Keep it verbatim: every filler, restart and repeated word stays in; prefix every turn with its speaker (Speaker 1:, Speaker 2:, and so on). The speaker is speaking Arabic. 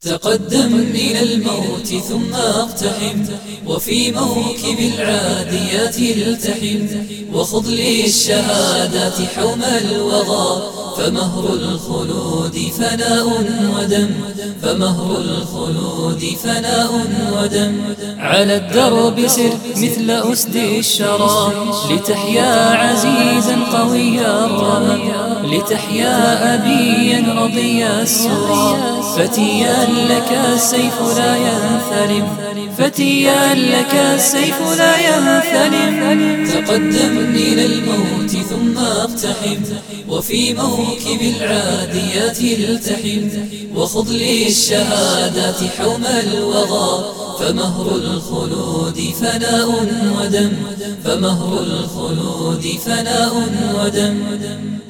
Speaker 1: تقدم إلى الموت ثم اقتحم، وفي موكب العاديات التحم، وخذ للشهادات حوم الوغى، فمهر الخلود فناء ودم، فمهر الخلود فناء ودم. على الدرب سر مثل أسد الشرى، لتحيا عزيزا قوي الرمم، لتحيا أبيا رضي السرى، فتيا لك السيف لا ينثلم، فتيا لك السيف لا ينثلم. تقدم إلى الموت ثم اقتحم، وفي موكب العاديات التحم، وخذ للشهادات حوم الوغى، فمهر الخلود فناء ودم، فمهر الخلود فناء ودم.